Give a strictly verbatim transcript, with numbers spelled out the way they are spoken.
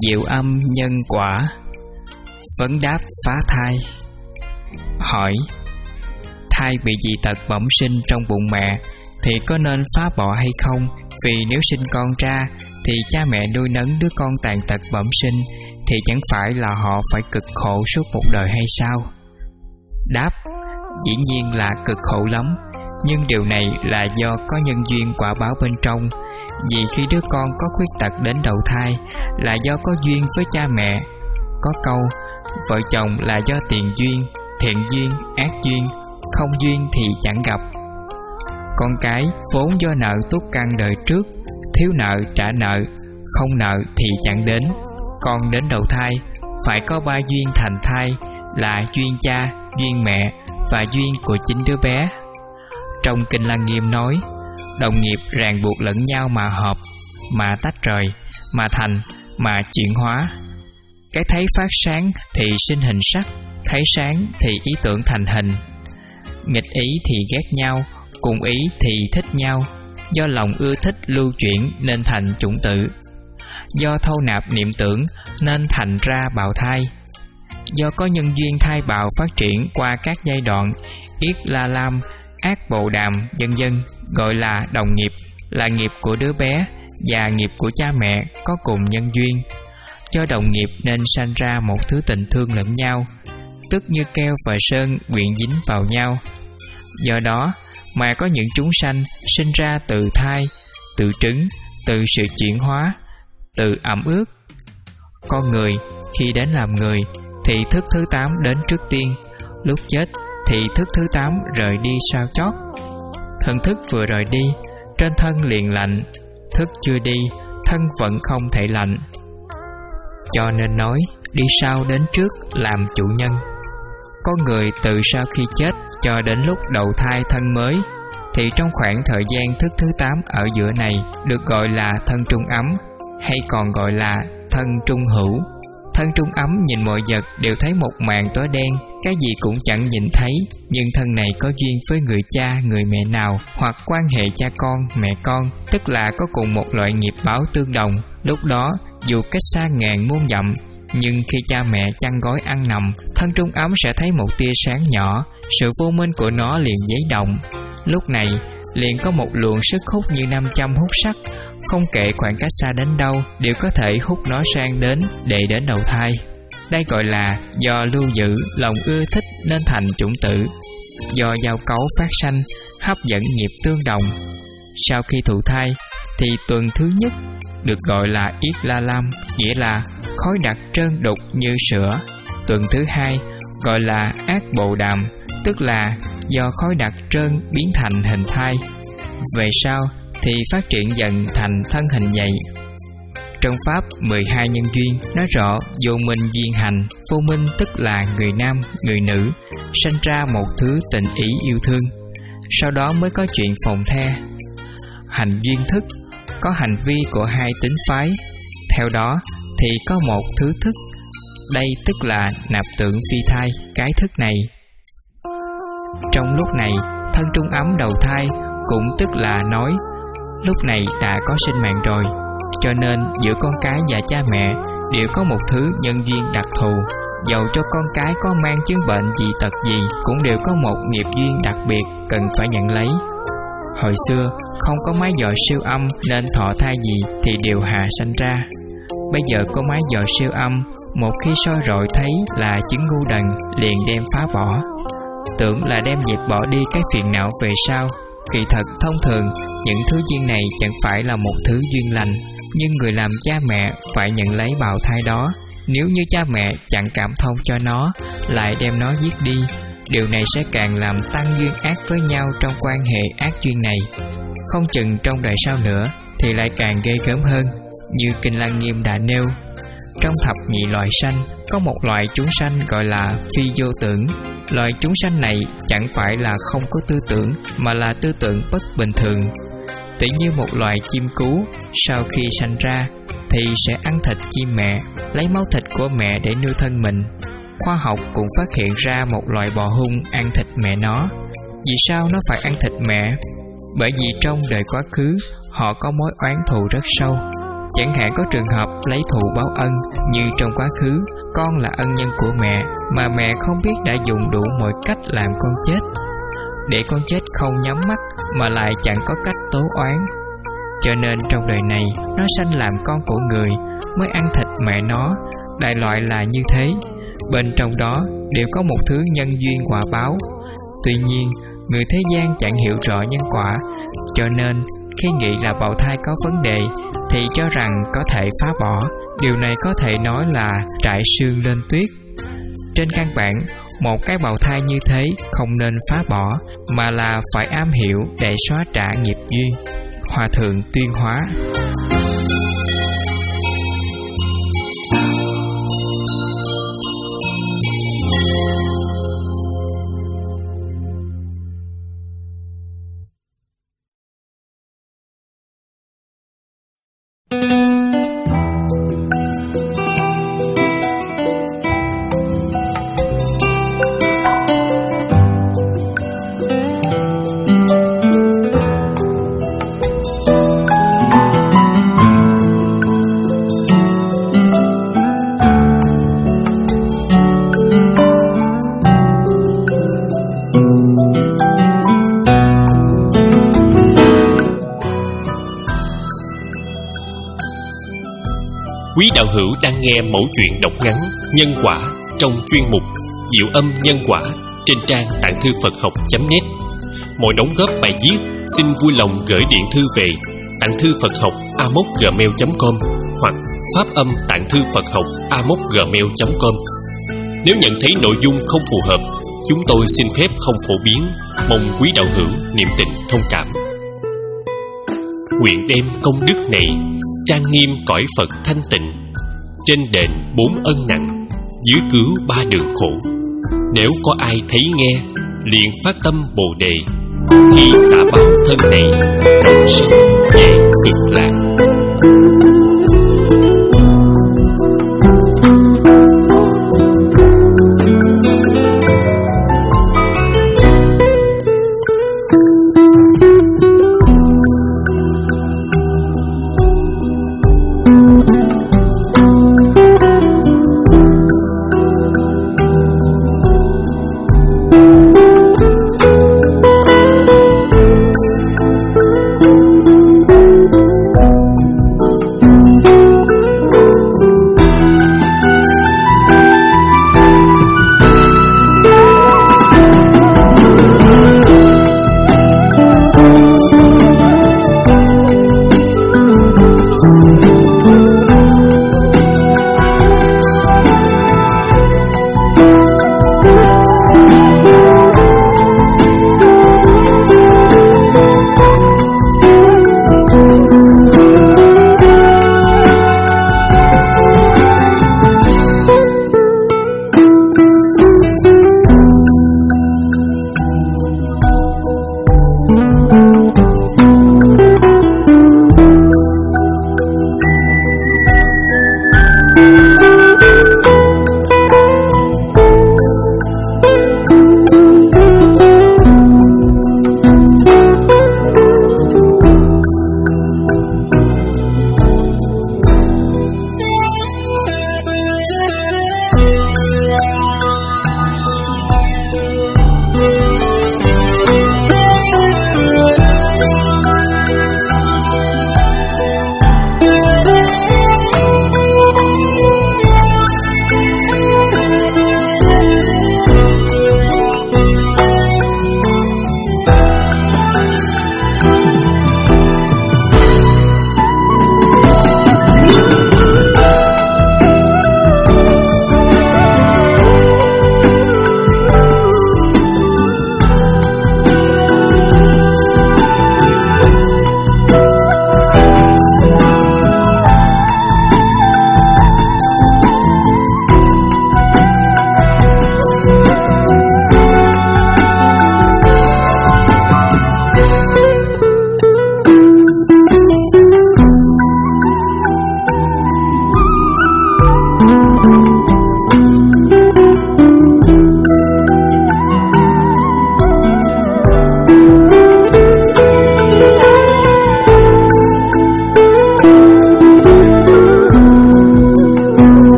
diệu âm nhân quả. Vấn đáp phá thai. Hỏi: thai bị dị tật bẩm sinh trong bụng mẹ thì có nên phá bỏ hay không? Vì nếu sinh con ra thì cha mẹ nuôi nấng đứa con tàn tật bẩm sinh thì chẳng phải là họ phải cực khổ suốt một đời hay sao? Đáp: dĩ nhiên là cực khổ lắm, nhưng điều này là do có nhân duyên quả báo bên trong. Vì khi đứa con có khuyết tật đến đầu thai là do có duyên với cha mẹ. Có câu: vợ chồng là do tiền duyên, thiện duyên, ác duyên, không duyên thì chẳng gặp. Con cái vốn do nợ tuốt căn đời trước, thiếu nợ trả nợ, không nợ thì chẳng đến. Con đến đầu thai phải có ba duyên thành thai là duyên cha, duyên mẹ và duyên của chính đứa bé. Trong Kinh Lăng Nghiêm nói: đồng nghiệp ràng buộc lẫn nhau mà hợp, mà tách rời, mà thành, mà chuyển hóa. Cái thấy phát sáng thì sinh hình sắc, thấy sáng thì ý tưởng thành hình. Nghịch ý thì ghét nhau, cùng ý thì thích nhau. Do lòng ưa thích lưu chuyển nên thành chủng tử. Do thâu nạp niệm tưởng nên thành ra bào thai. Do có nhân duyên thai bào phát triển qua các giai đoạn yết la lam, ác bồ đàm, vân vân, gọi là đồng nghiệp, là nghiệp của đứa bé và nghiệp của cha mẹ có cùng nhân duyên. Do đồng nghiệp nên sanh ra một thứ tình thương lẫn nhau, tức như keo và sơn quyện dính vào nhau. Do đó mà có những chúng sanh sinh ra từ thai, từ trứng, từ sự chuyển hóa, từ ẩm ướt. Con người khi đến làm người thì thức thứ tám đến trước tiên, lúc chết thì thức thứ tám rời đi sau chót. Thần thức vừa rời đi, trên thân liền lạnh, thức chưa đi, thân vẫn không thể lạnh. Cho nên nói đi sau đến trước làm chủ nhân. Con người từ sau khi chết cho đến lúc đầu thai thân mới thì trong khoảng thời gian thức thứ tám ở giữa này được gọi là thân trung ấm, hay còn gọi là thân trung hữu. Thân trung ấm nhìn mọi vật đều thấy một màn tối đen, cái gì cũng chẳng nhìn thấy. Nhưng thân này có duyên với người cha, người mẹ nào, hoặc quan hệ cha con, mẹ con, tức là có cùng một loại nghiệp báo tương đồng. Lúc đó dù cách xa ngàn muôn dặm, nhưng khi cha mẹ chăn gói ăn nằm, thân trung ấm sẽ thấy một tia sáng nhỏ. Sự vô minh của nó liền giấy động. Lúc này liền có một luồng sức hút như nam châm hút sắt, không kể khoảng cách xa đến đâu đều có thể hút nó sang đến để đến đầu thai. Đây gọi là do lưu giữ lòng ưa thích nên thành chủng tử. Do giao cấu phát sanh, hấp dẫn nghiệp tương đồng. Sau khi thụ thai thì tuần thứ nhất được gọi là yết la lam, nghĩa là khói đặc trơn đục như sữa. Tuần thứ hai gọi là ác bồ đàm, tức là do khói đặc trơn biến thành hình thai. Về sau thì phát triển dần thành thân hình vậy. Trong Pháp mười hai nhân duyên nói rõ vô minh duyên hành. Vô minh tức là người nam, người nữ sanh ra một thứ tình ý yêu thương, sau đó mới có chuyện phồn the. Hành duyên thức có hành vi của hai tính phái. Theo đó thì có một thứ thức. Đây tức là nạp tưởng phi thai, cái thức này. Trong lúc này thân trung ấm đầu thai cũng tức là nói lúc này đã có sinh mạng rồi, cho nên giữa con cái và cha mẹ đều có một thứ nhân duyên đặc thù. Dầu cho con cái có mang chứng bệnh dị tật gì cũng đều có một nghiệp duyên đặc biệt cần phải nhận lấy. Hồi xưa không có máy dò siêu âm nên thọ thai gì thì đều hạ sanh ra. Bây giờ có máy dò siêu âm, một khi soi rọi thấy là chứng ngu đần liền đem phá bỏ, tưởng là đem dẹp bỏ đi cái phiền não về sau. Kỳ thật thông thường những thứ duyên này chẳng phải là một thứ duyên lành, nhưng người làm cha mẹ phải nhận lấy bào thai đó. Nếu như cha mẹ chẳng cảm thông cho nó, lại đem nó giết đi, điều này sẽ càng làm tăng duyên ác với nhau trong quan hệ ác duyên này. Không chừng trong đời sau nữa thì lại càng ghê gớm hơn. Như Kinh Lăng Nghiêm đã nêu, trong thập nhị loài sanh có một loại chúng sanh gọi là phi vô tưởng. Loài chúng sanh này chẳng phải là không có tư tưởng, mà là tư tưởng bất bình thường. Tỉ như một loài chim cú, sau khi sanh ra thì sẽ ăn thịt chim mẹ, lấy máu thịt của mẹ để nuôi thân mình. Khoa học cũng phát hiện ra một loài bò hung ăn thịt mẹ nó. Vì sao nó phải ăn thịt mẹ? Bởi vì trong đời quá khứ họ có mối oán thù rất sâu. Chẳng hạn có trường hợp lấy thù báo ân, như trong quá khứ con là ân nhân của mẹ, mà mẹ không biết đã dùng đủ mọi cách làm con chết, để con chết không nhắm mắt mà lại chẳng có cách tố oán. Cho nên trong đời này nó sanh làm con của người, mới ăn thịt mẹ nó. Đại loại là như thế. Bên trong đó đều có một thứ nhân duyên quả báo. Tuy nhiên người thế gian chẳng hiểu rõ nhân quả, cho nên khi nghĩ là bào thai có vấn đề thì cho rằng có thể phá bỏ. Điều này có thể nói là trải sương lên tuyết. Trên căn bản, một cái bào thai như thế không nên phá bỏ, mà là phải am hiểu để xóa trả nghiệp duyên. Hòa thượng Tuyên Hóa. Quý đạo hữu đang nghe mẩu chuyện đọc ngắn Nhân Quả trong chuyên mục Diệu Âm Nhân Quả trên trang tạng thư Phật học chấm net. Mọi đóng góp bài viết xin vui lòng gửi điện thư về tạng thư Phật học a m o c gmail chấm com hoặc phát âm tạng thư Phật học a m o c gmail chấm com. Nếu nhận thấy nội dung không phù hợp, chúng tôi xin phép không phổ biến, mong quý đạo hữu niệm tình thông cảm. Nguyện đem công đức này trang nghiêm cõi Phật thanh tịnh, trên đền bốn ân nặng, dưới cứu ba đường khổ. Nếu có ai thấy nghe, liền phát tâm Bồ Đề, khi xả báo thân này